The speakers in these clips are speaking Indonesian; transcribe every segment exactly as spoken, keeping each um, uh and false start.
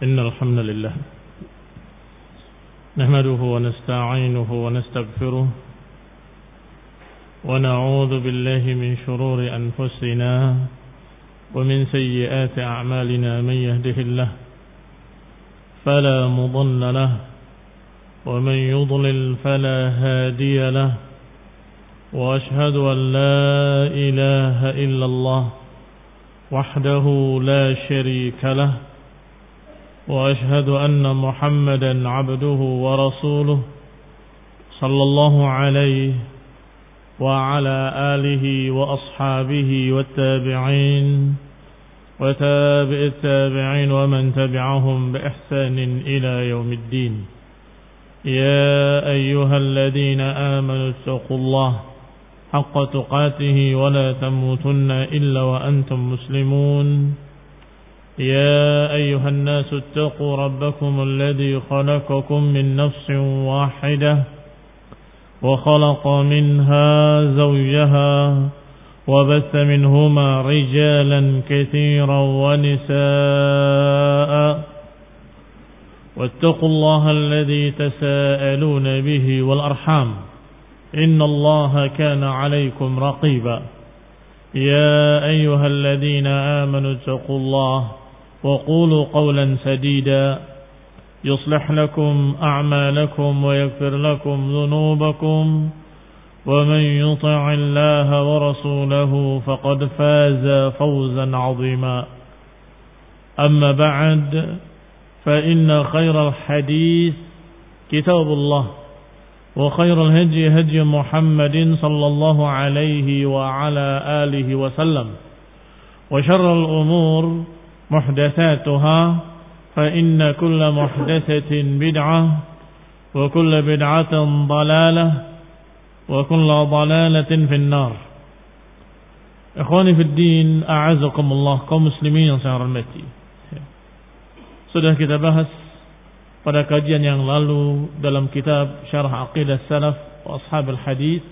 إن الحمد لله نحمده ونستعينه ونستغفره ونعوذ بالله من شرور أنفسنا ومن سيئات أعمالنا. من يهده الله فلا مضل له ومن يضلل فلا هادي له وأشهد أن لا إله إلا الله وحده لا شريك له وأشهد أن محمدا عبده ورسوله صلى الله عليه وعلى آله وأصحابه والتابعين وتابع التابعين ومن تبعهم بإحسان إلى يوم الدين. يا أيها الذين آمنوا اتقوا الله حق تقاته ولا تموتن إلا وأنتم مسلمون. يا أيها الناس اتقوا ربكم الذي خلقكم من نفس واحدة وخلق منها زوجها وبث منهما رجالا كثيرا ونساء واتقوا الله الذي تساءلون به والأرحام إن الله كان عليكم رقيبا. يا أيها الذين آمنوا اتقوا الله وقولوا قولا سديدا يصلح لكم أعمالكم ويغفر لكم ذنوبكم ومن يطع الله ورسوله فقد فاز فوزا عظيما. أما بعد فإن خير الحديث كتاب الله وخير الهدي هدي محمد صلى الله عليه وعلى آله وسلم وشر الأمور محدثاتها فإن كل محدثة بدعة وكل بدعة ضلالة وكل ضلالة في النار. Ikhwani fi din, a'azakumullah, kaum muslimin yang saya hormati. Sudah kita bahas pada kajian yang lalu dalam kitab Syarah Aqidah Salaf wa Ashabul Hadis,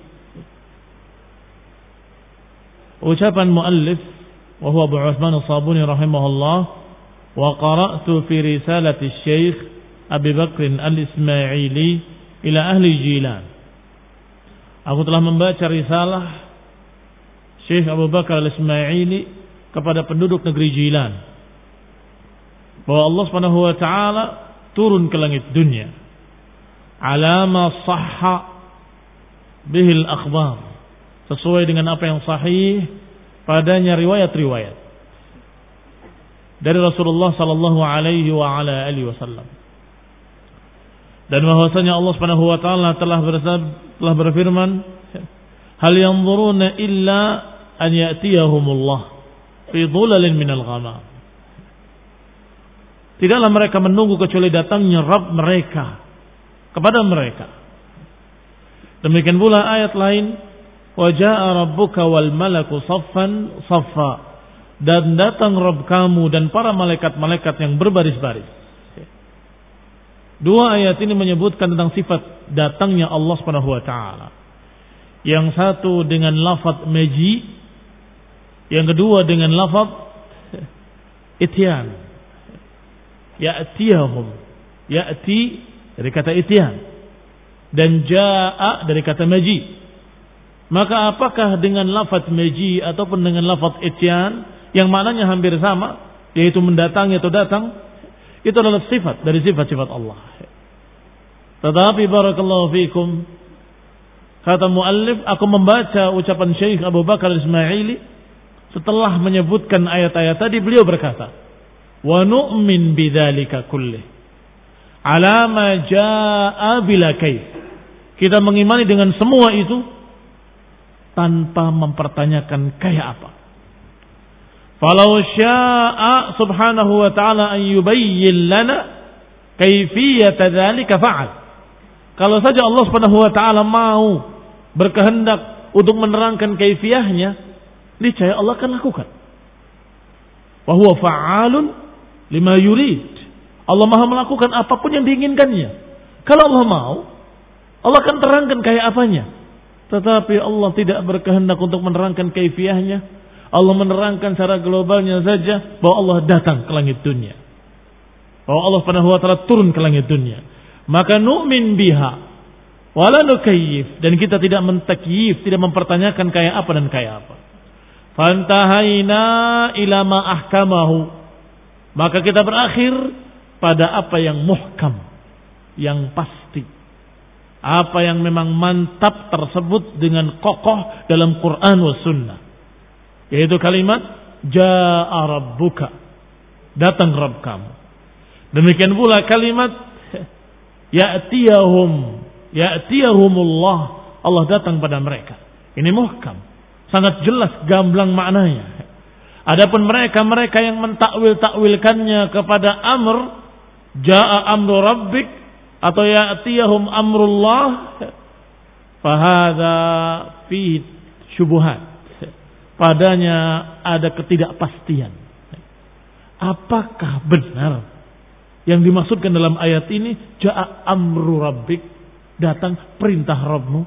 ucapan muallif wa huwa Abu Utsman As-Sabuni rahimahullah, wa qara'tu fi risalati Syekh Abi Bakr Al-Ismaili ila ahli Jilan. Aku telah membaca risalah Syekh Abu Bakar Al-Ismaili kepada penduduk negeri Jilan, bahwa Allah Subhanahu wa taala turun ke langit dunia alama sahha bihil akhbar, sesuai dengan apa yang sahih padanya riwayat-riwayat dari Rasulullah sallallahu alaihi wa ala alihi wasallam, dan bahwasanya Allah Subhanahu wa taala telah bersabda, telah berfirman, hal yanzuruna illa an ya'tiyahumullah fi dhulalin minal ghamam. Tidaklah mereka menunggu kecuali datangnya Rabb mereka kepada mereka. Demikian pula ayat lain, wa jaa'a rabbuka wal malaku saffan saffa, dan datang Rabb kamu dan para malaikat-malaikat yang berbaris-baris. Dua ayat ini menyebutkan tentang sifat datangnya Allah Subhanahu wa taala. Yang satu dengan lafaz maji, yang kedua dengan lafaz ityan. Ya'tiyahum, ya'ti dari kata ityan, dan jaa'a dari kata maji. Maka apakah dengan lafaz maji ataupun dengan lafaz ityan yang maknanya hampir sama, yaitu mendatangi atau datang, itu adalah sifat dari sifat-sifat Allah. Tetapi barakallahu fikum, kata muallif, aku membaca ucapan Syekh Abu Bakar Ismaili setelah menyebutkan ayat-ayat tadi, beliau berkata, wa nu'min bidzalika kullih ala ma jaa'a bila kaif. Kita mengimani dengan semua itu tanpa mempertanyakan kayak apa. Falau syaa subhanahu wa ta'ala an yubayyin lana kaifiyata dzalika fa'al. Kalau saja Allah Subhanahu wa taala mau berkehendak untuk menerangkan kaifiyahnya, niscaya Allah akan lakukan. Wa huwa fa'alun lima yurid. Allah Maha melakukan apapun yang diinginkannya. Kalau Allah mau, Allah akan terangkan kayak apanya. Tetapi Allah tidak berkehendak untuk menerangkan kaifiyahnya. Allah menerangkan secara globalnya saja bahwa Allah datang ke langit dunia. bahwa Allah Subhanahu wa taala turun ke langit dunia. Maka nu'min biha wala nukayyif, dan kita tidak mentakyif, tidak mempertanyakan kayak apa dan kayak apa. Fantahaina ila ma ahkamahu, maka kita berakhir pada apa yang muhkam, yang pasti, apa yang memang mantap tersebut dengan kokoh dalam Quran wa sunnah, yaitu kalimat jaa rabbuka, datang Rabb kamu. Demikian pula kalimat ya'tiyahum, ya'tiyahumullah, Allah datang pada mereka. Ini muhkam, sangat jelas gamblang maknanya. Adapun mereka-mereka yang mentakwil-takwilkannya kepada amr, jaa amru rabbik atau ya'tiyahum amrullah, fahadha fi syubuhat, padanya ada ketidakpastian. Apakah benar yang dimaksudkan dalam ayat ini jaa amru rabbik, datang perintah Rabbmu?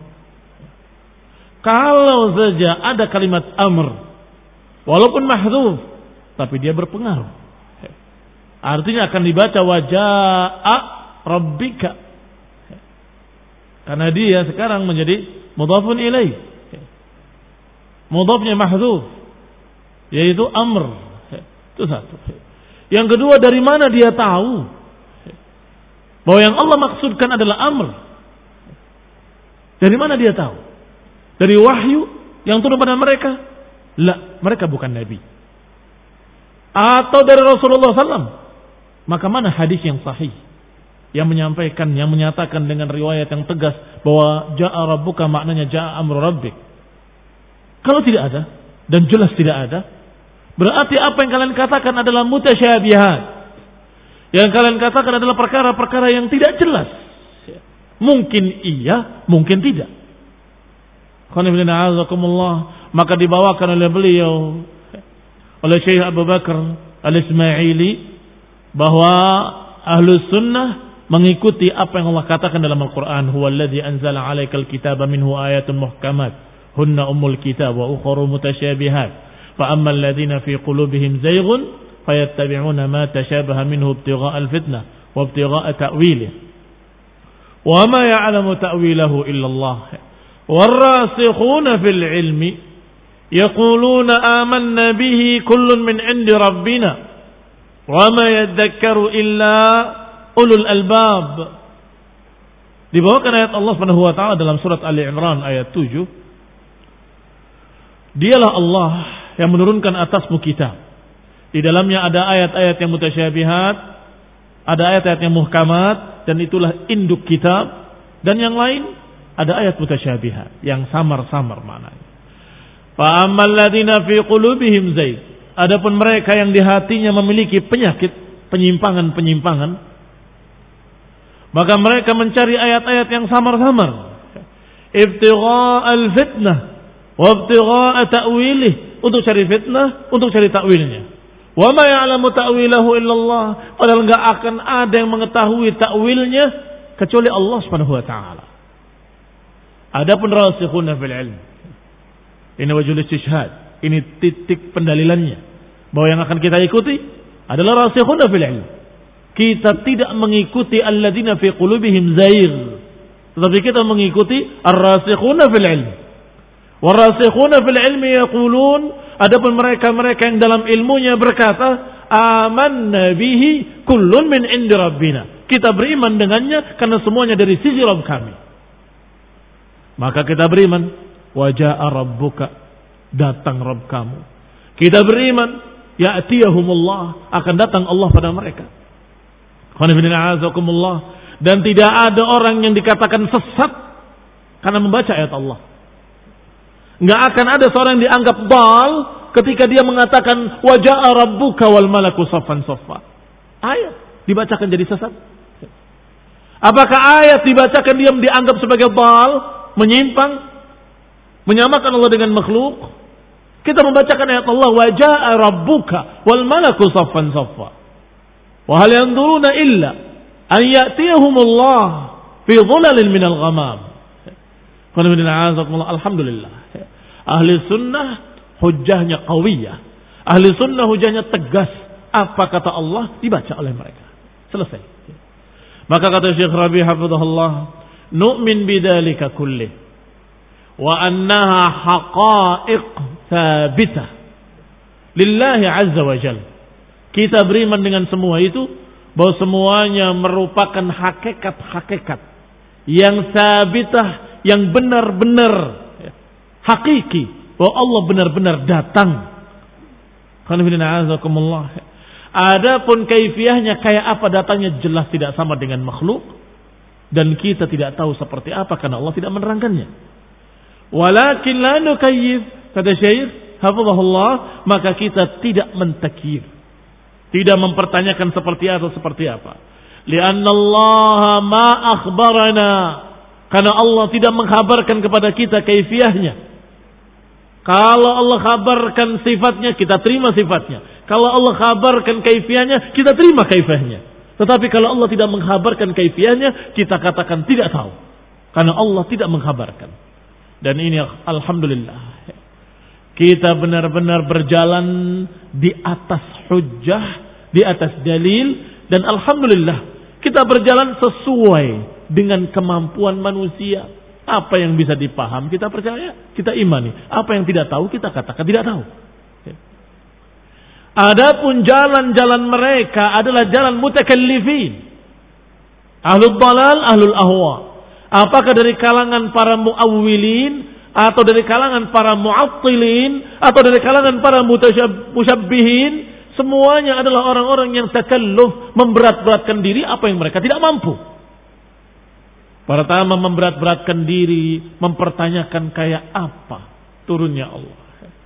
Kalau saja ada kalimat amr, walaupun mahdzuf, tapi dia berpengaruh, artinya akan dibaca wajaa rabbika, karena dia sekarang menjadi mudhafun ilaih, mudhafnya mahdzuf, yaitu amr. Itu satu. Yang kedua, dari mana dia tahu bahwa yang Allah maksudkan adalah amr? Dari mana dia tahu? Dari wahyu yang turun pada mereka? La, mereka bukan nabi. Atau dari Rasulullah sallallahu alaihi wasallam? Maka mana hadis yang sahih yang menyampaikan, yang menyatakan dengan riwayat yang tegas bahwa jaa rabbuka maknanya jaa amru rabbik? Kalau tidak ada, dan jelas tidak ada, berarti apa yang kalian katakan adalah mutasyabihat. Yang kalian katakan adalah perkara-perkara yang tidak jelas. Mungkin iya, mungkin tidak. Maka dibawakan oleh beliau, oleh Syekh Abu Bakar Al-Ismaili, bahwa Ahlus Sunnah mengikuti apa yang Allah katakan dalam Al-Quran. Huwallazi anzala alaikal kitaba minhu ayatun muhkamat hunna ummul kitab wa ukharu mutasyabihat. فأما الذين في قلوبهم زيغ فيتبعون ما تشابه منه ابتغاء الفتنة وابتغاء تأويله وما يعلم تأويله إلا الله والراسخون في العلم يقولون آمنا به كل من عند ربنا وما يذكر إلا أولو الألباب. Dibawakan ayat Allah Subhanahu wa taala dalam surat Ali Imran ayat tujuh. Dialah Allah yang menurunkan atasmu kitab. Di dalamnya ada ayat-ayat yang mutasyabihat, ada ayat-ayat yang muhkamat, dan itulah induk kitab. Dan yang lain ada ayat mutasyabihat yang samar-samar maknanya. Fa ammal ladzina fi qulubihim zayg, adapun mereka yang di hatinya memiliki penyakit, penyimpangan-penyimpangan, maka mereka mencari ayat-ayat yang samar-samar. Ibtigha'al fitnah wa ibtigha'a ta'wilih, untuk cari fitnah, untuk cari takwilnya. Wa ma ya'lamu ta'wilahu illallah, padahal enggak akan ada yang mengetahui takwilnya kecuali Allah Subhanahu wa taala. Adapun rasikhuna fil ilm, ini wajhul istishhad, ini titik pendalilannya bahwa yang akan kita ikuti adalah rasikhuna fil ilm. Kita tidak mengikuti alladzina fi qulubihim zayg, tetapi kita mengikuti ar-rasikhuna fil ilm. Warasikhuna fil ilmi yaqulun, adapun mereka-mereka yang dalam ilmunya berkata, amanna bihi kullun min indi rabbina, kita beriman dengannya karena semuanya dari sisi Rabb kami. Maka kita beriman, wa jaa rabbuka, datang Rabb kamu. Kita beriman, ya'tiyahumullah, akan datang Allah pada mereka. Dan tidak ada orang yang dikatakan sesat karena membaca ayat Allah. Enggak akan ada seorang yang dianggap dal ketika dia mengatakan wajaa rabbuka wal malaku saffan saffa. Ayat dibacakan jadi sesat. Apakah ayat dibacakan dia dianggap sebagai dal, menyimpang, menyamakan Allah dengan makhluk? Kita membacakan ayat Allah wajaa rabbuka wal malaku saffan saffa. Wa hal yanzuruna illa an ya'tiyahumullah fi dhulalin minal ghamam. Alhamdulillah. Ahli sunnah hujahnya qawiyah. Ahli sunnah hujahnya tegas. Apa kata Allah dibaca oleh mereka. Selesai. Maka kata Syekh Rabi hafizahullah, nu'min bidzalika kullih wa annaha haqa'iq thabitah lillahi azza wa jalla. Kita beriman dengan semua itu, bahwa semuanya merupakan hakikat-hakikat yang sabitah, yang benar-benar hakiki, bahwa Allah benar-benar datang. Adapun kaifiyahnya kayak apa datangnya jelas tidak sama dengan makhluk, dan kita tidak tahu seperti apa karena Allah tidak menerangkannya. Walakin la nukayyif, kata Syekh hafizahullah, maka kita tidak mentakyif, tidak mempertanyakan seperti apa seperti apa. Lianna Allah ma akhbarana, karena Allah tidak mengkhabarkan kepada kita kaifiyahnya. Kalau Allah khabarkan sifatnya, kita terima sifatnya. Kalau Allah khabarkan kaifiyahnya, kita terima kaifiyahnya. Tetapi kalau Allah tidak mengkhabarkan kaifiyahnya, kita katakan tidak tahu, karena Allah tidak mengkhabarkan. Dan ini alhamdulillah, kita benar-benar berjalan di atas hujjah, di atas dalil, dan alhamdulillah kita berjalan sesuai dengan kemampuan manusia. Apa yang bisa dipaham kita percaya, kita imani. Apa yang tidak tahu kita katakan tidak tahu. Adapun jalan-jalan mereka adalah jalan mutakallifin, ahlul dalal, ahlul ahwa. Apakah dari kalangan para muawwilin, atau dari kalangan para mu'attilin, atau dari kalangan para musyabbihin, semuanya adalah orang-orang yang takalluf, memberat-beratkan diri apa yang mereka tidak mampu. Pertama, memberat-beratkan diri, mempertanyakan kayak apa turunnya Allah.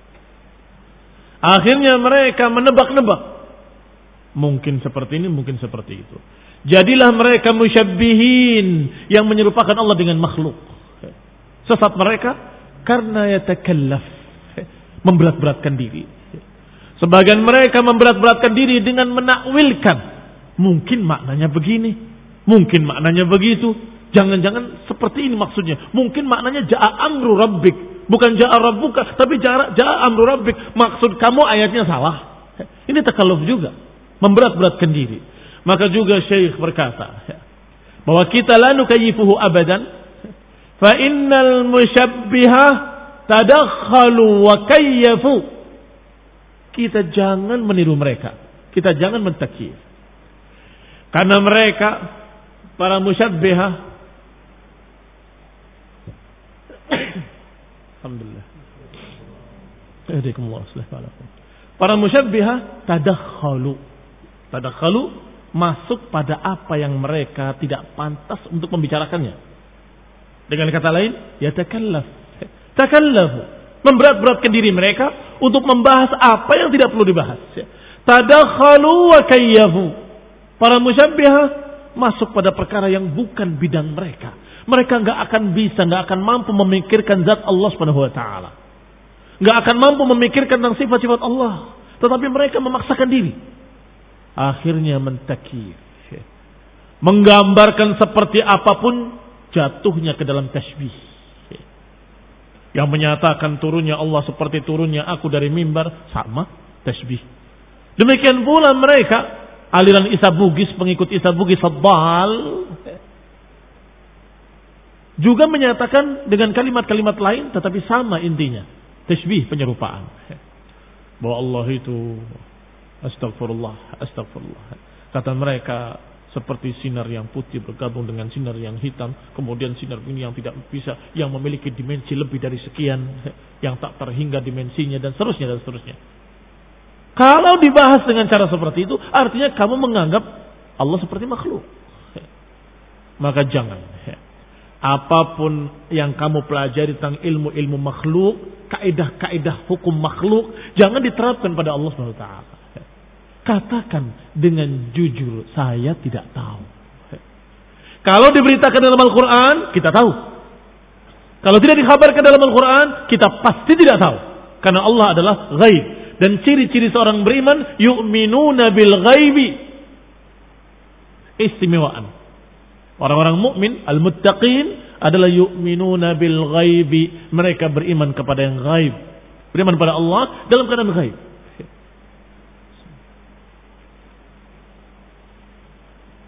Akhirnya mereka menebak-nebak, mungkin seperti ini, mungkin seperti itu. Jadilah mereka musyabbihin, yang menyerupakan Allah dengan makhluk. Sesat mereka karena yatakallaf, memberat-beratkan diri. Sebagian mereka memberat-beratkan diri dengan menakwilkan, mungkin maknanya begini, mungkin maknanya begitu. Jangan-jangan seperti ini maksudnya. Mungkin maknanya ja'a amru rabbik, bukan ja'a rabbuka, tapi ja'a, ja'a amru rabbik. Maksud kamu ayatnya salah. Ini takalluf juga, memberat-beratkan diri. Maka juga Syekh berkata bahwa kita la nukayyifuhu abadan, fa innal musyabbihah tadakhalu wa kayyafu. Kita jangan meniru mereka, kita jangan mentakyif. Karena mereka para musyabbihah, alhamdulillah, para musyabbihah tadakhalu, tadakhalu masuk pada apa yang mereka tidak pantas untuk membicarakannya. Dengan kata lain, yatakallaf, takallafu, memberat-beratkan diri mereka untuk membahas apa yang tidak perlu dibahas. Tadakhalu wa kayyafu, para musyabbihah masuk pada perkara yang bukan bidang mereka. Mereka nggak akan bisa, nggak akan mampu memikirkan zat Allah Subhanahu Wa Taala, nggak akan mampu memikirkan tentang sifat-sifat Allah. Tetapi mereka memaksakan diri, akhirnya mentakyif, menggambarkan seperti apapun, jatuhnya ke dalam tasbih. Yang menyatakan turunnya Allah seperti turunnya aku dari mimbar, sama tasbih. Demikian pula mereka aliran Isa Bugis, pengikut Isa Bugis Sabbal, juga menyatakan dengan kalimat-kalimat lain, tetapi sama intinya, tasbih, penyerupaan. Bahwa Allah itu astagfirullah, astagfirullah. Kata mereka seperti sinar yang putih bergabung dengan sinar yang hitam, kemudian sinar ini yang tidak bisa, yang memiliki dimensi lebih dari sekian, yang tak terhingga dimensinya, dan seterusnya dan seterusnya. Kalau dibahas dengan cara seperti itu, artinya kamu menganggap Allah seperti makhluk. Maka jangan. Apapun yang kamu pelajari tentang ilmu-ilmu makhluk, kaidah-kaidah hukum makhluk, jangan diterapkan pada Allah subhanahu wa taala. Katakan dengan jujur, saya tidak tahu. Kalau diberitakan dalam Al-Quran, kita tahu. Kalau tidak dikabarkan dalam Al-Quran, kita pasti tidak tahu. Karena Allah adalah ghaib. Dan ciri-ciri seorang beriman, yu'minuna bil ghaibi. Istimewaan. Orang-orang mukmin, al-muttaqin, adalah yu'minuna bil ghaibi. Mereka beriman kepada yang ghaib. Beriman kepada Allah dalam keadaan ghaib.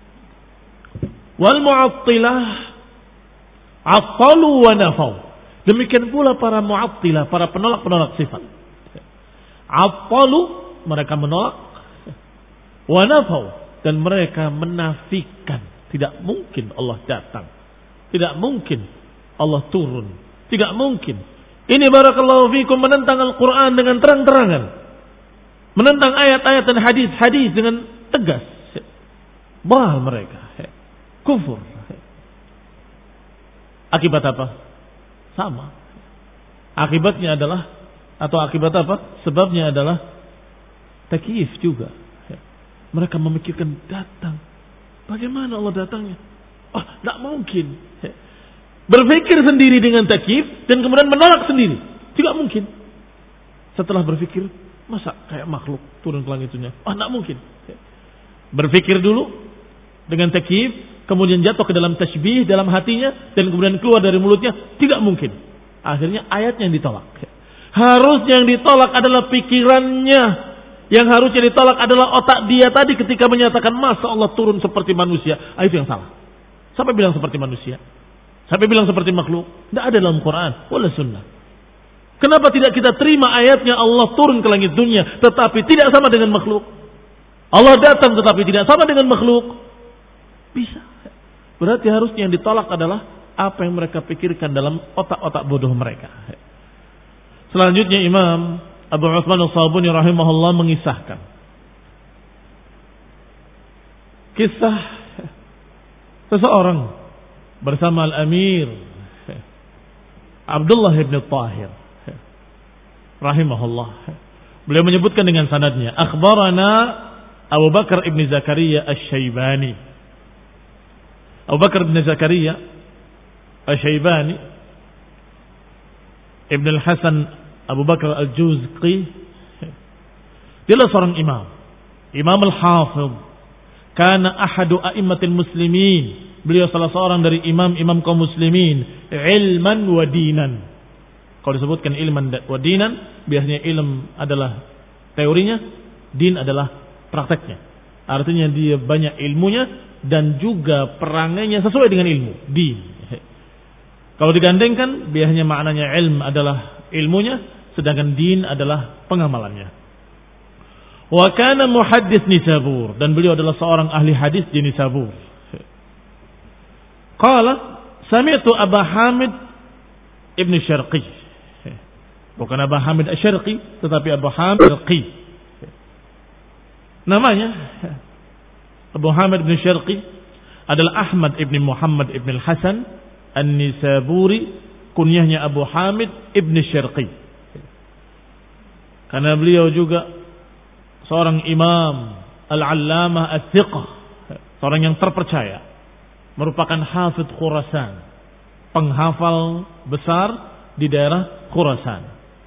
Wal mu'attilah attalu wa nafau. Demikian pula para mu'attilah, para penolak-penolak sifat. Attalu, mereka menolak, wa nafau, dan mereka menafikan. Tidak mungkin Allah datang. Tidak mungkin Allah turun. Tidak mungkin. Ini barakallahu fikum menentang Al-Quran dengan terang-terangan. Menentang ayat-ayat dan hadis-hadis dengan tegas. Bahal mereka. Kufur. Akibat apa? Sama. Akibatnya adalah, atau akibat apa? Sebabnya adalah takyif juga. Mereka memikirkan datang. Bagaimana Allah datangnya? Oh, tidak mungkin. Berpikir sendiri dengan takyif dan kemudian menolak sendiri. Tidak mungkin. Setelah berpikir, masa kayak makhluk turun ke langit dunia? Oh, tidak mungkin. Berpikir dulu dengan takyif, kemudian jatuh ke dalam tasybih dalam hatinya dan kemudian keluar dari mulutnya. Tidak mungkin. Akhirnya ayatnya yang ditolak. Harusnya yang ditolak adalah pikirannya. Yang harusnya ditolak adalah otak dia tadi ketika menyatakan masa Allah turun seperti manusia. Ah, itu yang salah. Sampai bilang seperti manusia. Sampai bilang seperti makhluk. Tidak ada dalam Quran wala sunnah. Kenapa tidak kita terima ayatnya Allah turun ke langit dunia tetapi tidak sama dengan makhluk? Allah datang tetapi tidak sama dengan makhluk. Bisa. Berarti harusnya yang ditolak adalah apa yang mereka pikirkan dalam otak-otak bodoh mereka. Selanjutnya Imam Abu Utsman As-Sabuni rahimahullah mengisahkan kisah seseorang bersama Al-Amir Abdullah ibn Tahir rahimahullah. Beliau menyebutkan dengan sanadnya, akhbarana Abu Bakar ibn Zakaria Asy-Syaibani. Abu Bakar ibn Zakaria Asy-Syaibani Ibn al-Hasan Abu Bakar al-Juzqi, dia adalah seorang imam, imam al-hafidh, kana ahadu a'immatil muslimin, beliau salah seorang dari imam-imam kaum muslimin, ilman wa dinan. Kalau disebutkan ilman wa dinan, biasanya ilm adalah teorinya, din adalah prakteknya. Artinya dia banyak ilmunya dan juga perangainya sesuai dengan ilmu, din. Kalau digandengkan, biasanya maknanya ilm adalah ilmunya, sedangkan din adalah pengamalannya. Wa kana muhaddits Nisabur, dan beliau adalah seorang ahli hadis di Nisabur. Qala sami'tu Abu Hamid Ibn Syarqi. Bukan Abu Hamid Asy-Syarqi, tetapi Abu Hamid Syarqi. Namanya Abu Hamid Ibn Syarqi adalah Ahmad Ibn Muhammad Ibn Al-Hasan An-Nisaburi, kunyahnya Abu Hamid Ibn Syarqi. Karena beliau juga seorang imam al-allamah as-siqah, seorang yang terpercaya, merupakan hafidh Khurasan, penghafal besar di daerah Khurasan,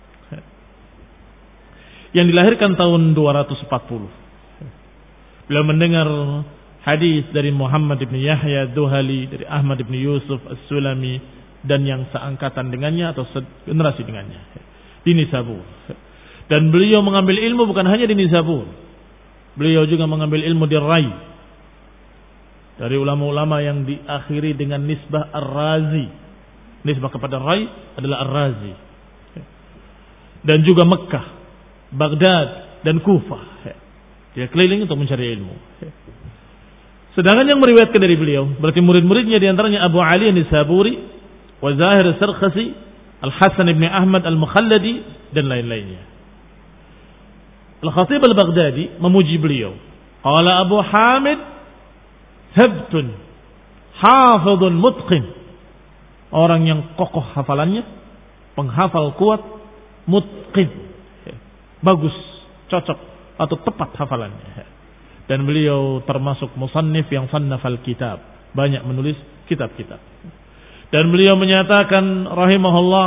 yang dilahirkan tahun dua ratus empat puluh. Beliau mendengar hadis dari Muhammad ibn Yahya Duhali, dari Ahmad ibn Yusuf As-Sulami, dan yang seangkatan dengannya atau generasi dengannya di Nisabur. Dan beliau mengambil ilmu bukan hanya di Nisabur, beliau juga mengambil ilmu di Rai, dari ulama-ulama yang diakhiri dengan nisbah Ar-Razi. Nisbah kepada Rai adalah Ar-Razi. Dan juga Mekah, Baghdad, dan Kufah. Dia keliling untuk mencari ilmu. Sedangkan yang meriwayatkan dari beliau, berarti murid-muridnya diantaranya Abu Ali An-Nisaburi, wa Zahir As-Sarkhasi, Al-Hasan ibn Ahmad Al-Mukhalladi, dan lain-lainnya. Al-Khatib Al-Baghdadi memuji beliau. Qala Abu Hamid habtun hafidhun mutqin. Orang yang kokoh hafalannya, penghafal kuat, mutqin. Bagus, cocok atau tepat hafalannya. Dan beliau termasuk musannif yang sannafal kitab, banyak menulis kitab-kitab. Dan beliau menyatakan rahimahullah,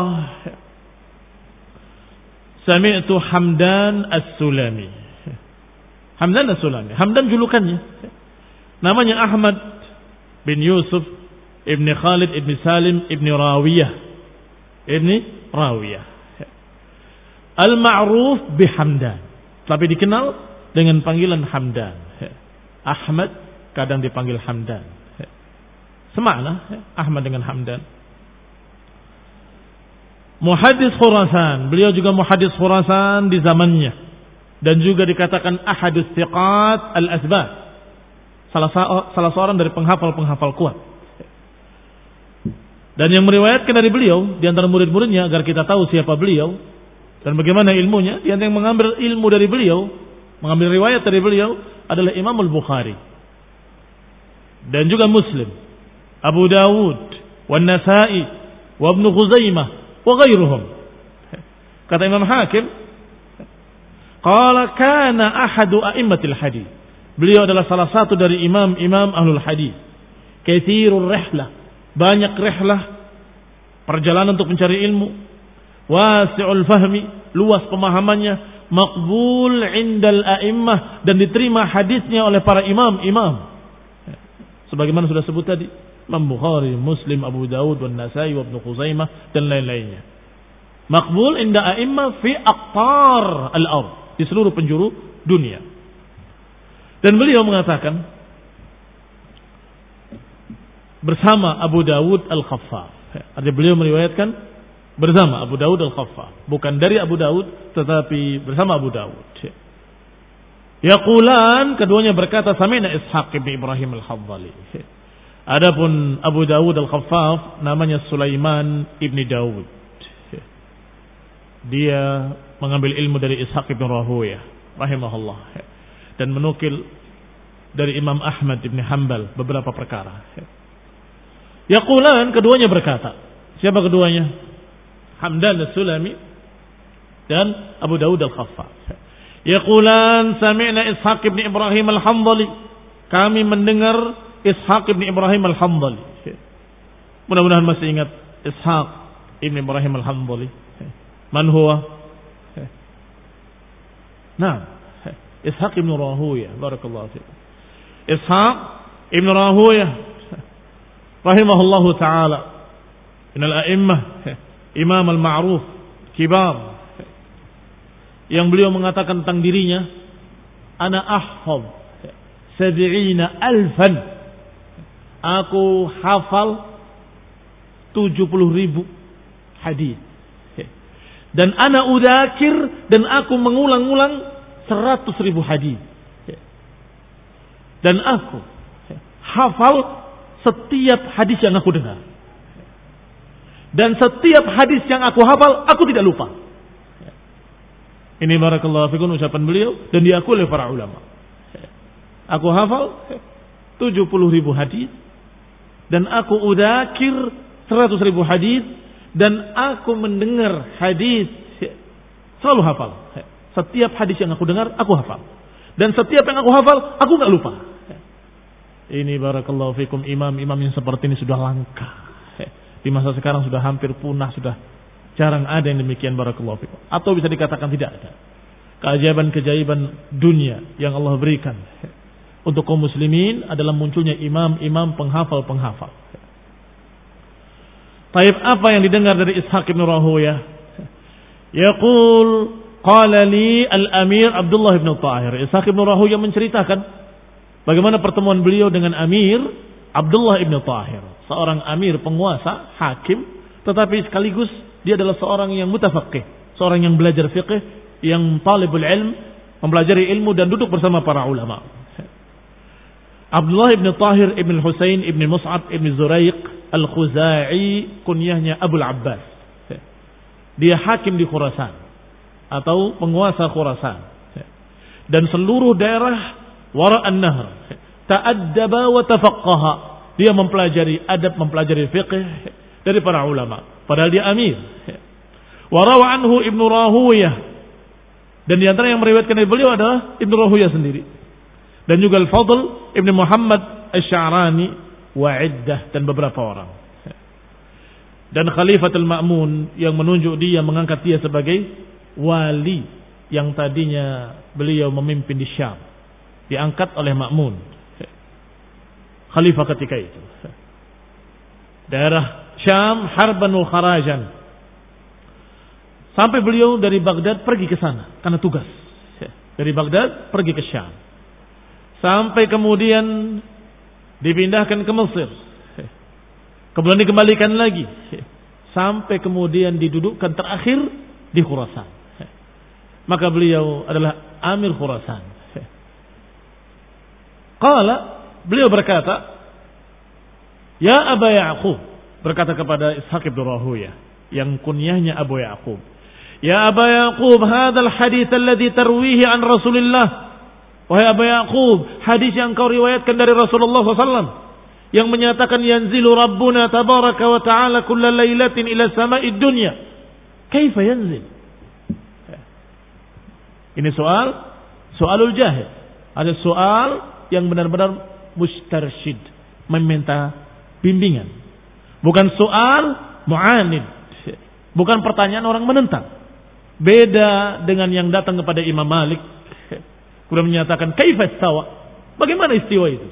sami'tu Hamdan As-Sulami. Hamdan As-Sulami, Hamdan julukannya. Namanya Ahmad bin Yusuf ibn Khalid ibn Salim ibn Rawiyah. Ibn Rawiyah. Al-ma'ruf bi Hamdan, tapi dikenal dengan panggilan Hamdan. Ahmad kadang dipanggil Hamdan. Semana Ahmad dengan Hamdan. Muhaddis Khurasan, beliau juga muhaddis Khurasan di zamannya dan juga dikatakan ahadus thiqat al-asbat. Salah salah seorang dari penghafal-penghafal kuat. Dan yang meriwayatkan dari beliau di antara murid-muridnya agar kita tahu siapa beliau dan bagaimana ilmunya, di antara yang mengambil ilmu dari beliau, mengambil riwayat dari beliau adalah Imam Al-Bukhari dan juga Muslim, Abu Dawud, Wan Nasa'i, wa Ibnu Khuzaimah wa ghairuhum. Kata Imam Hakim, qala kana ahadu a'immatil hadis. Beliau adalah salah satu dari imam-imam ahlul hadis. Katsirur rihlah, banyak rihlah, perjalanan untuk mencari ilmu. Wasi'ul fahmi, luas pemahamannya. Maqbul indal a'immah, dan diterima hadisnya oleh para imam-imam. Sebagaimana sudah sebut tadi, Imam Bukhari, Muslim, Abu Dawud, Wan Nasa'i, wa Ibnu Khuzaimah dan lain-lainnya. Maqbul inda a'immah fi aqtar al-ard, di seluruh penjuru dunia. Dan beliau mengatakan bersama Abu Dawud Al-Khaffaf. Artinya beliau meriwayatkan bersama Abu Dawud Al-Khaffaf, bukan dari Abu Dawud tetapi bersama Abu Dawud. Yaqulan, keduanya berkata sami'na Ishaq bin Ibrahim Al-Hanzali. Adapun Abu Dawud Al-Khaffaf namanya Sulaiman ibni Dawud. Dia mengambil ilmu dari Ishaq bin Rahuyah rahimahullah dan menukil dari Imam Ahmad bin Hanbal beberapa perkara. Yaqulan, keduanya berkata. Siapa keduanya? Hamdan As-Sulami dan Abu Dawud Al-Khaffaf. Yaqulan sami'na Ishaq bin Ibrahim Al-Hanzali. Kami mendengar Ishaq bin Ibrahim Al-Hanzali. Mudah-mudahan masih ingat Ishaq bin Ibrahim Al-Hanzali. Man huwa? Nah, Ishaq bin Rahuyah. Barakallahu fiik. Ishaq bin Rahuyah rahimahullahu ta'ala minal a'immah, imam al-ma'ruf kibar, yang beliau mengatakan tentang dirinya, ana ahfaz sab'ina alfan, aku hafal tujuh puluh ribu hadis, dan ana udakir, dan aku mengulang-ulang seratus ribu hadis, dan aku hafal setiap hadis yang aku dengar, dan setiap hadis yang aku hafal aku tidak lupa. Ini barakallahu fikum ucapan beliau dan diakui oleh para ulama. Aku hafal tujuh puluh ribu hadis, dan aku udakir seratus ribu hadis, dan aku mendengar hadis selalu hafal. Setiap hadis yang aku dengar aku hafal, dan setiap yang aku hafal aku nggak lupa. Ini barakallahu fikum, imam-imam yang seperti ini sudah langka. Di masa sekarang sudah hampir punah, sudah jarang ada yang demikian barakallahu fikum. Atau bisa dikatakan tidak ada. Keajaiban-keajaiban dunia yang Allah berikan untuk kaum muslimin adalah munculnya imam-imam penghafal-penghafal. Taib, apa yang didengar dari Ishaq bin Rahuyah? Yaqul qala li al-Amir Abdullah bin Tahir. Ishaq bin Rahuyah menceritakan bagaimana pertemuan beliau dengan Amir Abdullah bin Tahir, seorang amir penguasa, hakim, tetapi sekaligus dia adalah seorang yang mutafaqih, seorang yang belajar fiqh, yang talibul ilm, mempelajari ilmu dan duduk bersama para ulama. Abdullah bin Tahir ibn Husain ibn Mus'ab ibn Zuraiq Al-Khuzai, kunyahnya Abul Abbas. Dia hakim di Khurasan atau penguasa Khurasan, dan seluruh daerah wara an-nahr ta'addaba wa tafaqqaha. Dia mempelajari adab, mempelajari fiqh dari para ulama, padahal dia amir. Wa rawa anhu Ibnu Rahuyah, dan di antara yang meriwayatkan dari beliau adalah Ibnu Rahuyah sendiri, dan juga Al-Fadl Ibnu Muhammad Asy-Sya'rani wa iddah, dan beberapa orang. Dan Khalifatul Ma'mun yang menunjuk dia, mengangkat dia sebagai wali yang tadinya beliau memimpin di Syam, diangkat oleh Ma'mun, khalifah ketika itu. Daerah Syam harban wa kharajan. Sampai beliau dari Baghdad pergi ke sana karena tugas. Dari Baghdad pergi ke Syam. Sampai kemudian dipindahkan ke Mesir. Kemudian dikembalikan lagi sampai kemudian didudukkan terakhir di Khurasan. Maka beliau adalah Amir Khurasan. Qala, beliau berkata, "Ya Aba Ya'qub," berkata kepada Ishaq bin Rahuyah yang kunyahnya Abu Ya'qub, "Ya Aba Ya'qub, hadzal hadits alladhi tarwihi an Rasulillah." Wahai Aba Ya'qub, hadis yang kau riwayatkan dari Rasulullah sallallahu alaihi wasallam yang menyatakan yanzilu Rabbuna tabaraka wa ta'ala kulla lailatin ila sama'id dunya. Kaifa yanzil? Ini soal, soalul jahil. Ada soal yang benar-benar mustarsyid, meminta bimbingan. Bukan soal mu'anid. Bukan pertanyaan orang menentang. Beda dengan yang datang kepada Imam Malik. Kemudian menyatakan, kaifa istawa? Bagaimana istiwa itu?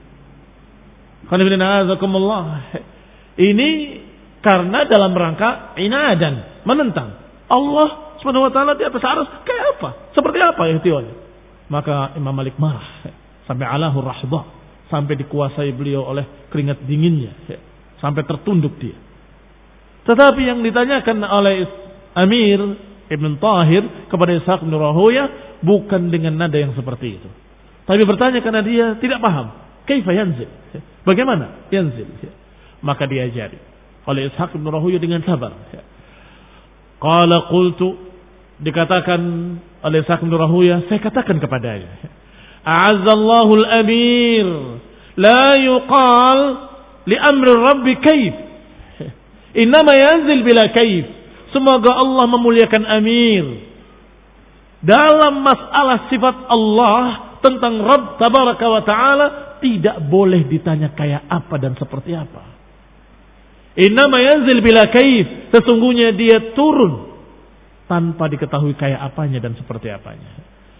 Ini karena dalam rangka inadan, menentang. Allah Subhanahu wa taala di atas arsy kayak apa? Seperti apa istiwanya? Maka Imam Malik marah sampai alahu rahdah, sampai dikuasai beliau oleh keringat dinginnya, sampai tertunduk dia. Tetapi yang ditanyakan oleh Amir Ibn Tahir kepada Ishaq bin Rahuyah bukan dengan nada yang seperti itu. Tapi bertanya karena dia tidak paham. Kaifa yanzil? Bagaimana yanzil? Maka diajari oleh Ishaq bin Rahuyah dengan sabar. Qala qultu, dikatakan oleh Ishaq bin Rahuyah, saya katakan kepadanya, a'azzallahu al-amir, la yuqal li amri rabbi kaif, innama yanzil bila kaif. Semoga Allah memuliakan amir. Dalam masalah sifat Allah tentang Rabb tabaraka wa ta'ala tidak boleh ditanya kayak apa dan seperti apa. Innama yanzil bila kaif, sesungguhnya dia turun tanpa diketahui kayak apanya dan seperti apanya.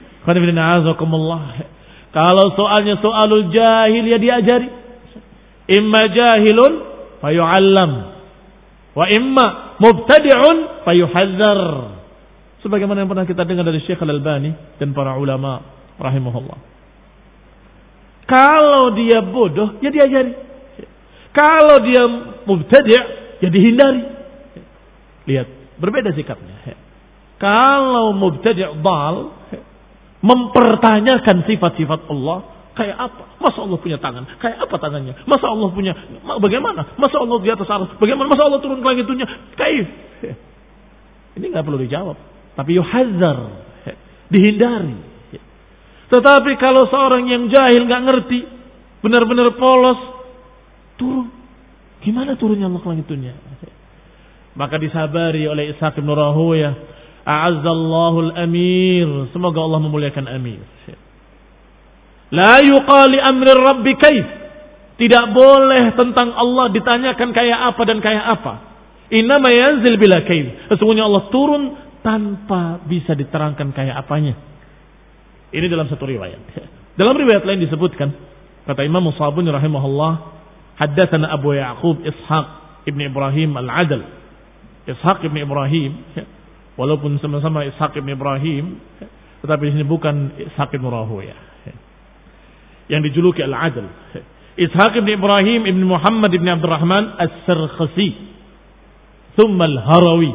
Kalau soalnya soalul jahil ya diajari. Imma jahilun fayu'allam wa imma mubtadi'un fayuhadzar. Sebagaimana yang pernah kita dengar dari Syekh Al-Albani dan para ulama rahimahullah. Kalau dia bodoh ya diajari. Kalau dia mubtadi' ya dihindari. Lihat, berbeda sikapnya. Kalau mubtadi' dal, mempertanyakan sifat-sifat Allah, kayak apa? Masa Allah punya tangan? Kayak apa tangannya? Masa Allah punya, bagaimana? Masa Allah di atas arsy? Bagaimana? Masa Allah turun ke langit dunia? Kaif? Ini nggak perlu dijawab. Tapi yuhadzar, dihindari. Tetapi kalau seorang yang jahil nggak ngerti, benar-benar polos, turun. Gimana turunnya Allah ke langit dunia? Maka disabari oleh Ishaq bin Rahuyah, a'azzallahu al-amir, semoga Allah memuliakan amir. La yuqali amri rabbi kaif, tidak boleh tentang Allah ditanyakan kayak apa dan kayak apa. Innama yanzil bila kaif, sesungguhnya Allah turun tanpa bisa diterangkan kayak apanya. Ini dalam satu riwayat. Dalam riwayat lain disebutkan, kata Imam Musabuni rahimahullah, haddatsana Abu Ya'qub Ishaq ibn Ibrahim al-Adl. Ishaq ibn Ibrahim, walaupun sama-sama Ishaq ibn Ibrahim, tetapi di sini bukan Ishaq ibn Rahuyah. Yang dijuluki al-Adl. Ishaq ibn Ibrahim ibn Muhammad ibn Abdurrahman as-Sarkhasi, thumma al-Harawi.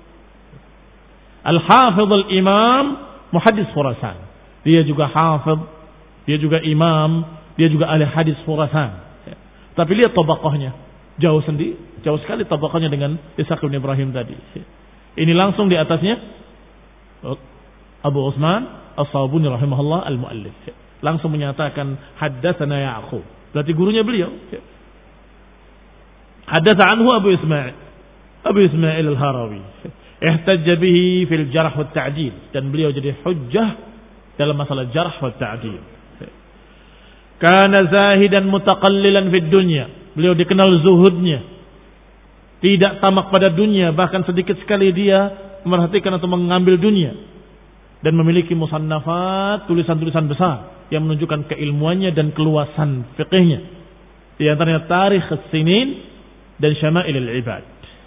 Al-Hafidh al-Imam, muhaddis Khurasan. Dia juga hafidh, dia juga imam, dia juga ahli hadis Khurasan. Tapi lihat tabaqahnya, jauh sendiri, jauh sekali tabaqahnya dengan Ishaq bin Ibrahim tadi. Ini langsung di atasnya Abu Utsman As-Sabuni rahimahullah al-muallif. Langsung menyatakan haddatsana Ya'qub. Berarti gurunya beliau. Haddatsa anhu Abu Ismail. Abu Ismail al-Harawi. Ihtajja bihi fil jarh wa ta'dil, dan beliau jadi hujjah dalam masalah jarh wa ta'dil. Kana zahidan mutaqallilan fid dunya. Beliau dikenal zuhudnya, tidak tamak pada dunia, bahkan sedikit sekali dia memperhatikan atau mengambil dunia, dan memiliki musannafat, tulisan-tulisan besar yang menunjukkan keilmuannya dan keluasan fiqihnya. Di antaranya Tarikh as-Sinin dan Syama'ilul Ibad.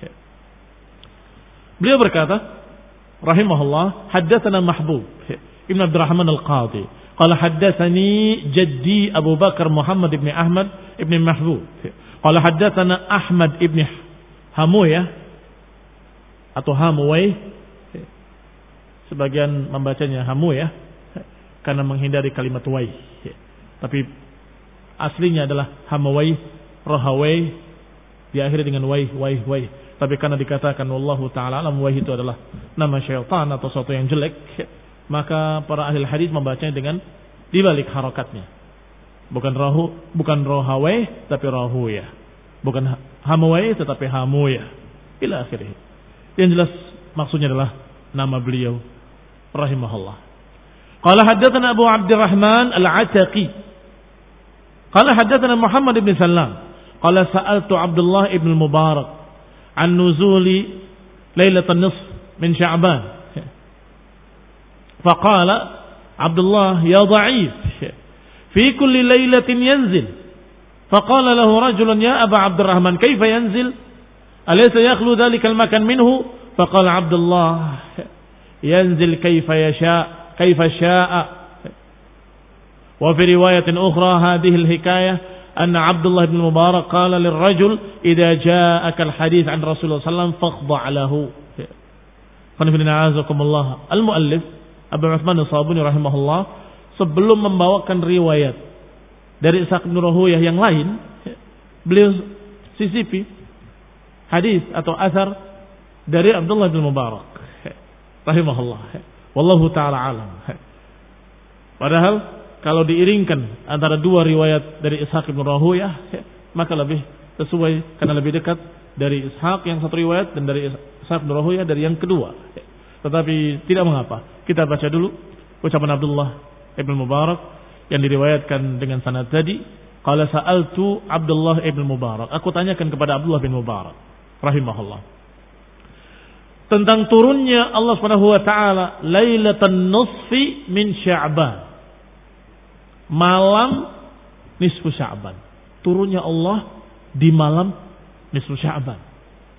Beliau berkata rahimahullah, haddatsana Mahbub Ibn Abdurrahman al-Qadhi qala haddatsani jaddi Abu Bakar Muhammad ibn Ahmad ibn Mahbub Qala haddatsana Ahmad ibn Hamuyah atau Hamuwai, sebagian membacanya Hamuyah karena menghindari kalimat wai, tapi aslinya adalah Hamuwai, Rahawai, diakhiri dengan wai, wai, wai. Tapi karena dikatakan wallahu taala alam wai itu adalah nama syaitan atau sesuatu yang jelek, maka para ahli hadis membacanya dengan dibalik harakatnya. Bukan rahu, bukan rohawai, tapi rahuyah. Bukan hamuwai, tetapi hamuyah. Ila akhirih. Yang jelas maksudnya adalah nama beliau, rahimahullah. Qala haddatsana Abu Abdurrahman Al-Ataqi. Qala haddatsana Muhammad ibn Sallam. Qala sa'altu Abdullah ibn Mubarak an nuzuli lailatul nisf min Sya'ban. Faqala Abdullah ya dha'if. في كل ليلة ينزل فقال له رجل يا أبا عبد الرحمن كيف ينزل أليس يخلو ذلك المكان منه فقال عبد الله ينزل كيف يشاء كيف شاء. وفي رواية أخرى هذه الحكاية أن عبد الله بن المبارك قال للرجل إذا جاءك الحديث عن رسول الله صلى الله عليه وسلم فاخضع له. فنعزكم الله المؤلف Abu Utsman As-Sabuni rahimahullah sebelum membawakan riwayat dari Ishaq bin Rahuyah yang lain, beliau sisipi hadis atau asar dari Abdullah bin Mubarak rahimahullah. Wallahu taala alam. Padahal kalau diiringkan antara dua riwayat dari Ishaq bin Rahuyah, maka lebih sesuai karena lebih dekat dari Ishaq yang satu riwayat dan dari Ishaq bin Rahuyah dari yang kedua. Tetapi tidak mengapa, kita baca dulu ucapan Abdullah Ibn Mubarak yang diriwayatkan dengan sanad tadi. Qala sa'altu Abdullah Ibn Mubarak, aku tanyakan kepada Abdullah bin Mubarak rahimahullah tentang turunnya Allah Subhanahu wa taala Lailatul Nisfi min Sya'ban, malam nisfu Sya'ban. Turunnya Allah di malam nisfu Sya'ban.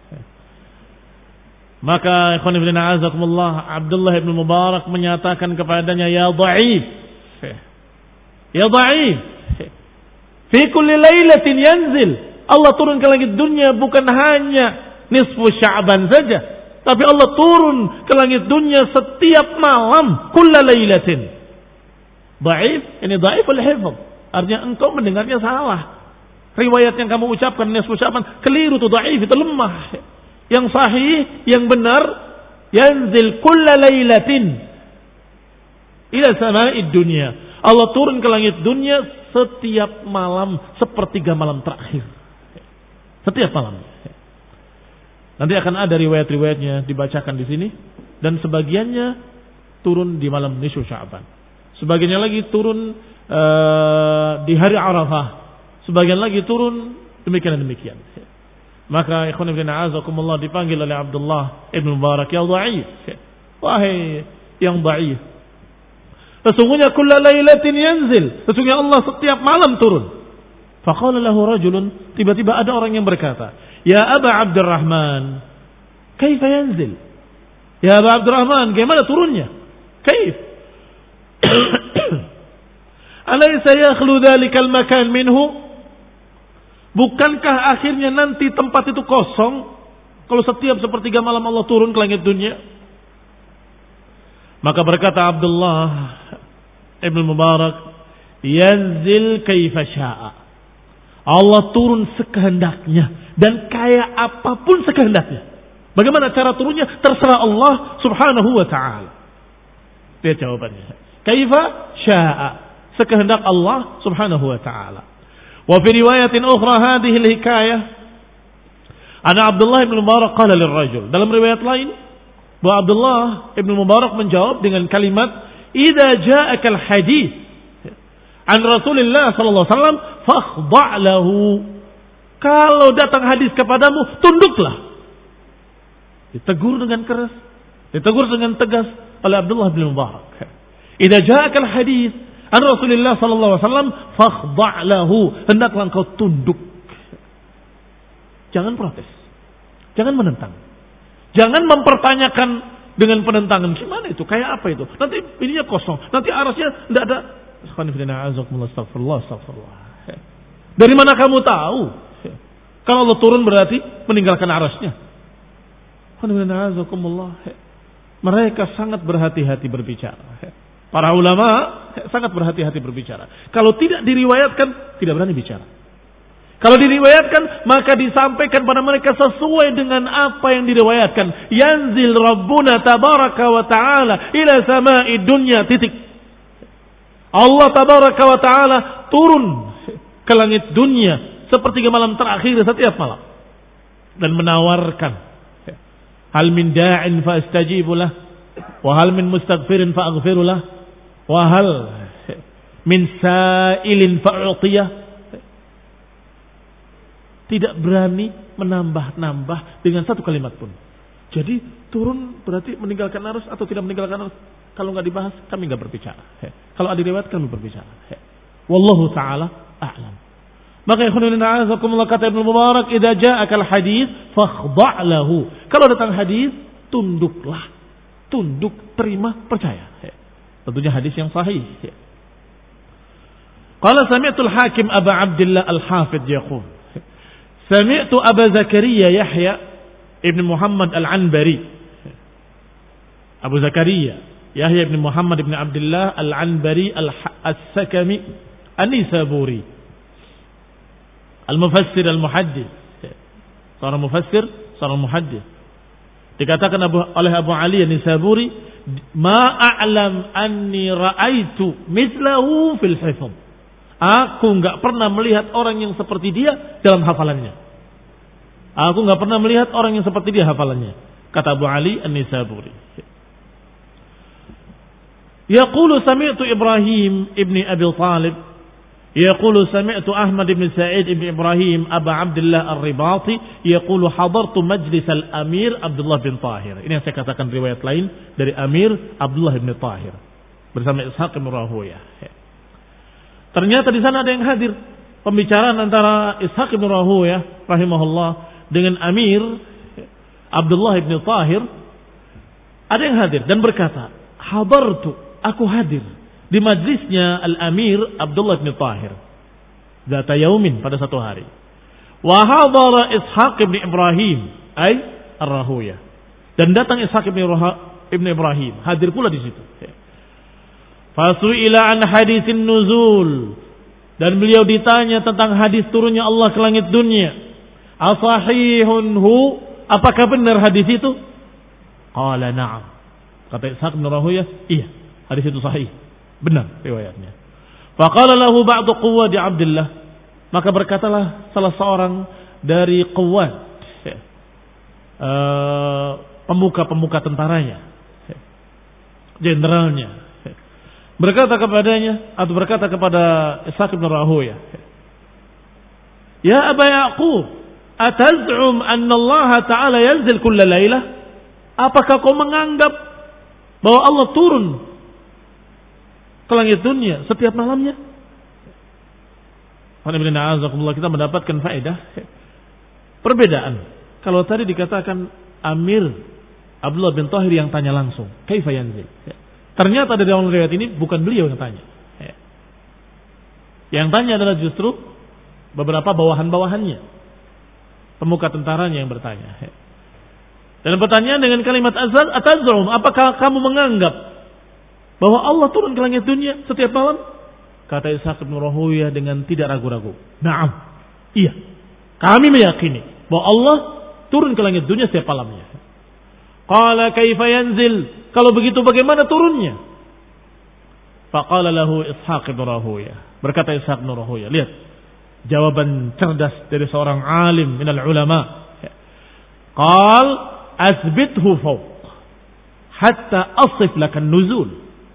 Maka ikhwan fillah azakumullah, Abdullah bin Mubarak menyatakan kepadanya, ya dhaif, ya dhaif, fi kulli lailatin yanzil. Allah turun ke langit dunia bukan hanya nisfu Sya'ban saja, tapi Allah turun ke langit dunia setiap malam, kulla lailatin. Dhaif, ini dhaif al-hifz, artinya engkau mendengarnya salah. Riwayat yang kamu ucapkan nisfu Sya'ban keliru, itu dhaif, itu lemah. Yang sahih, yang benar, yanzil kulla lailatin ila sama'id dunya. Allah turun ke langit dunia setiap malam, sepertiga malam terakhir. Setiap malam. Nanti akan ada riwayat-riwayatnya dibacakan di sini, dan sebagiannya turun di malam nisfu Sya'ban. Sebagiannya lagi turun uh, di hari Arafah. Sebagian lagi turun demikian dan demikian. Maka ikhwan fillah azakumullah dipanggil oleh Abdullah Ibn Mubarak, ya dhaif, wahai yang dhaif, sesungguhnya kulla lailatin yanzil, sesungguhnya Allah setiap malam turun. Faqala lahu rajulun, tiba-tiba ada orang yang berkata, ya Aba Abdurrahman kaifa yanzil, ya Aba Abdurrahman bagaimana turunnya, kaif alaysa yakhlu dhalikal makan minhu, bukankah akhirnya nanti tempat itu kosong kalau setiap sepertiga malam Allah turun ke langit dunia? Maka berkata Abdullah Ibn Mubarak, yanzil kaifa sya'a. Allah turun sekehendaknya dan kayak apapun sekehendaknya. Bagaimana cara turunnya terserah Allah Subhanahu wa taala. Lihat jawabannya. Kaifa sya'a, sekehendak Allah Subhanahu wa taala. Wa fi riwayatin ukhra hadhihi al-hikayah ana Abdullah bin Mubarak qala lirrajul, dalam riwayat lain bahwa Abdullah bin Mubarak menjawab dengan kalimat idza ja'aka al-hadits an Rasulillah sallallahu alaihi wasallam fakhda' lahu, kalau datang hadis kepadamu tunduklah. Ditegur dengan keras, ditegur dengan tegas oleh Abdullah bin Mubarak. Idza ja'aka al-hadits an Rasulullah sallallahu alaihi wasallam fakhda' lahu, hendaklah engkau tunduk. Jangan protes. Jangan menentang. Jangan mempertanyakan dengan penentangan, gimana itu? Kayak apa itu? Nanti ininya kosong, nanti arasnya enggak ada. Astagfirullah, astagfirullah. Dari mana kamu tahu? Kalau Allah turun berarti meninggalkan arasnya. Mereka sangat berhati-hati berbicara. Para ulama sangat berhati-hati berbicara. Kalau tidak diriwayatkan, tidak berani bicara. Kalau diriwayatkan, maka disampaikan pada mereka sesuai dengan apa yang diriwayatkan. Yanzil Rabbuna tabaraka wa ta'ala ila sama'i dunya titik. Allah tabaraka wa ta'ala turun ke langit dunia sepertiga malam terakhir setiap malam. Dan menawarkan. Hal min da'in fa astajibu lah. Wa hal min mustaghfirin fa aghfiru lah. Wa hal min sa'ilin fa u'tiyah. Tidak berani menambah-nambah dengan satu kalimat pun. Jadi turun berarti meninggalkan arus atau tidak meninggalkan arus. Kalau nggak dibahas, kami nggak berbicara. He. Kalau ada riwayat, kami berbicara. He. Wallahu ta'ala a'lam. Maka ikhwanina a'azakumullah kata Ibnu Mubarak, idza ja'aka al-hadits fakhdha' lahu. Kalau datang hadis, tunduklah. Tunduk, terima, percaya. He. Tentunya hadis yang sahih. He. Qala sami'tul hakim Aba Abdullah al-Hafidh yaqul Sami'tu Aba Zakaria Yahya ibn Muhammad al-Anbari. Abu Zakaria Yahya ibn Muhammad ibn Abdullah al-Anbari al-Sakami An-Nisaburi Al-Mufassir al-Muhaddis. Seorang mufassir, seorang muhaddis. Dikatakan Abu, oleh Abu Ali An-Nisaburi, "Ma a'lam anni ra'aitu mithlahu fil hifdh." Aku enggak pernah melihat orang yang seperti dia dalam hafalannya. Aku enggak pernah melihat orang yang seperti dia hafalannya. Kata Abu Ali An-Nisaburi. Yaqulu sami'tu Ibrahim ibni Abi Talib. Yaqulu sami'tu Ahmad ibn Sa'id ibn Ibrahim Aba Abdullah Ar-Ribati. Yaqulu hadartu majlis al-Amir Abdullah bin Tahir. Ini yang saya katakan riwayat lain dari Amir Abdullah bin Tahir. Bersama Ishaq bin Rahuyah. Ternyata di sana ada yang hadir. Pembicaraan antara Ishaq bin Rahuyah rahimahullah dengan Amir Abdullah bin Tahir. Ada yang hadir dan berkata, hadartu, aku hadir di majlisnya Al-Amir Abdullah bin Tahir. Zata yaumin, pada satu hari. Wa hadara Ishaq bin Ibrahim, ay Ar-Rahuyah. Dan datang Ishaq bin Ibrahim, hadir pula di situ. Fasu'ila an hadisin nuzul, dan beliau ditanya tentang hadis turunnya Allah ke langit dunia. Asahihun hu, apakah benar hadis itu? Qala na'am. Kata Ishaq bin Rahuyah, iya, hadis itu sahih, benar riwayatnya. Faqala lahu ba'du quwwati Abdullah, maka berkatalah salah seorang dari quwwat, uh, pemuka-pemuka tentaranya, jenderalnya, berkata kepadanya atau berkata kepada Ishaq bin Rahuyah, "Ya Aba Yaqub, ataz'um anna Allah Ta'ala yanzil kulla lailah?" Apakah kau menganggap bahwa Allah turun ke langit dunia setiap malamnya? Kita mendapatkan faedah perbedaan. Kalau tadi dikatakan Amir Abdullah bin Tahir yang tanya langsung, kaifa yanzil? Ternyata dari dalam riwayat ini bukan beliau yang tanya. Yang tanya adalah justru beberapa bawahan-bawahannya, pemuka tentaranya yang bertanya. Dan pertanyaan dengan kalimat azal, atazum, apakah kamu menganggap bahwa Allah turun ke langit dunia setiap malam? Kata Ishaq bin Rahuyah dengan tidak ragu-ragu, "Na'am, iya, kami meyakini bahwa Allah turun ke langit dunia setiap malamnya." Qala kaifa yanzil? Kalau begitu bagaimana turunnya? Faqala lahu Ishaq bin Rahuyah. Berkata Ishaq bin Rahuyah, lihat jawaban cerdas dari seorang alim minal ulama. Qal asbithu fawq hatta asif lakan nuzul.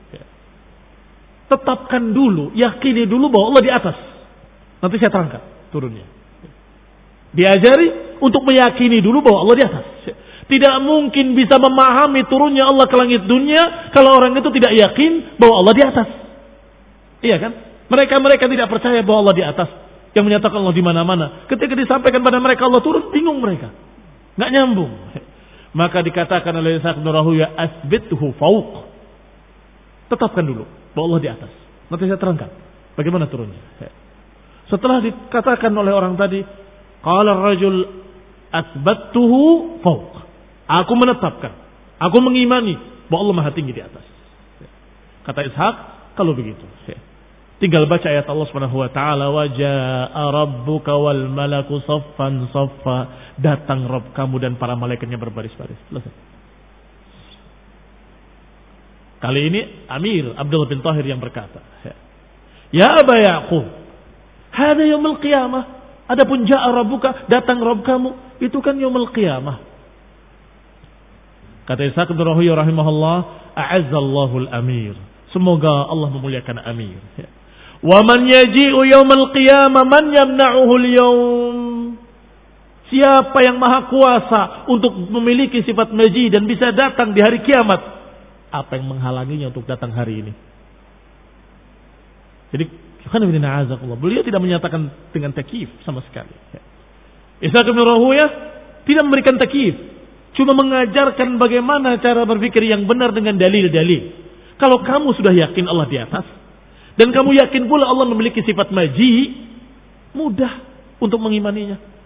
Tetapkan dulu, yakini dulu bahwa Allah di atas. Nanti saya terangkan turunnya. Diajari untuk meyakini dulu bahwa Allah di atas. Tidak mungkin bisa memahami turunnya Allah ke langit dunia kalau orang itu tidak yakin bahwa Allah di atas. Iya kan? Mereka-mereka tidak percaya bahwa Allah di atas, yang menyatakan Allah di mana-mana. Ketika disampaikan pada mereka Allah turun, bingung mereka. Enggak nyambung. Maka dikatakan oleh Ishaq bin Rahuyah, asbithu fawq. Tetapkan dulu bahwa Allah di atas. Nanti saya terangkan bagaimana turunnya. Setelah dikatakan oleh orang tadi, Qala ar-rajul athbattuhu fawq. Aku menetapkan, aku mengimani bahwa Allah Maha tinggi di atas. Kata Ishaq, kalau begitu, tinggal baca ayat Allah Subhanahu wa taala, wa jaa rabbuka wal malaku saffan saffa. Datang Rabb kamu dan para malaikatnya berbaris-baris. Selesai. Kali ini Amir Abdullah bin Tahir yang berkata, ya Aba Ya'qub, hada yaumul qiyamah. Adapun jaa rabbuka, datang Rabb kamu, itu kan yaumul qiyamah. Kata Ishaq bin Rahuya rahimahullah, a'azzallahu al-amir. Semoga Allah memuliakan Amir. Wa man yaji'u yaumul qiyamah man yamna'uhu al-yawm. Siapa yang maha kuasa untuk memiliki sifat maji dan bisa datang di hari kiamat, apa yang menghalanginya untuk datang hari ini? Jadi, beliau tidak menyatakan dengan takyif sama sekali. Ishaq bin Rahuya tidak memberikan takyif, cuma mengajarkan bagaimana cara berpikir yang benar dengan dalil-dalil. Kalau kamu sudah yakin Allah di atas, dan kamu yakin pula Allah memiliki sifat maji, mudah untuk mengimaninya.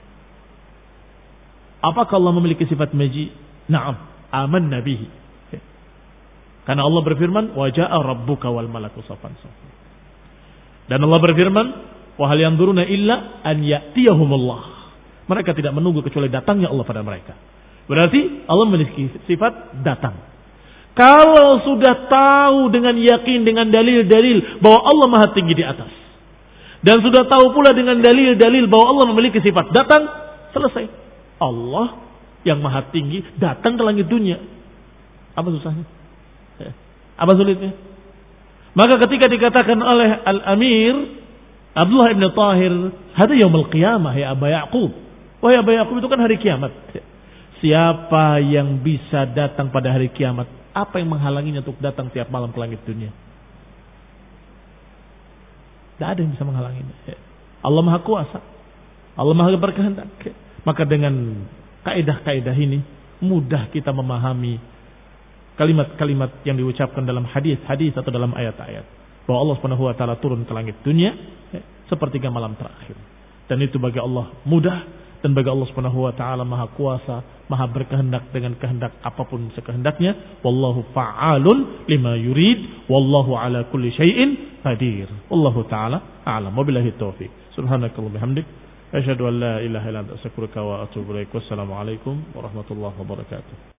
Apakah Allah memiliki sifat maji? Na'am, amanna bihi. Karena Allah berfirman, wa jaa rabbuka wal malaku saffan saffa. Dan Allah berfirman, wa hal yanzuruna illa an ya'tiyahumullah. Mereka tidak menunggu kecuali datangnya Allah pada mereka. Berarti Allah memiliki sifat datang. Kalau sudah tahu dengan yakin, dengan dalil-dalil bahwa Allah Maha tinggi di atas, dan sudah tahu pula dengan dalil-dalil bahwa Allah memiliki sifat datang, selesai. Allah yang Maha tinggi datang ke langit dunia. Apa susahnya? Apa sulitnya? Maka ketika dikatakan oleh Al-Amir Abdullah ibn Tahir, hada yaumul qiyamah ya Aba Ya'qub. Wahai Aba Ya'qub, itu kan hari kiamat. Siapa yang bisa datang pada hari kiamat? Apa yang menghalanginya untuk datang tiap malam ke langit dunia? Tidak ada yang bisa menghalanginya. Allah Maha Kuasa. Allah Maha berkehendak. Maka dengan kaidah-kaidah ini mudah kita memahami kalimat-kalimat yang diucapkan dalam hadis-hadis atau dalam ayat-ayat bahwa Allah Subhanahu wa taala turun ke langit dunia sepertiga malam terakhir. Dan itu bagi Allah mudah, dan bagi Allah Subhanahu wa taala Maha Kuasa, Maha berkehendak dengan kehendak apapun sekehendaknya. Wallahu fa'alun lima yurid, wallahu ala kulli syai'in qadir. Wallahu taala a'lam. Wabillahi taufik. Subhanakallahumma bihamdik, asyhadu an la ilaha illa anta astaghfiruka wa atubu ilaik. Wassalamu alaikum warahmatullahi wabarakatuh.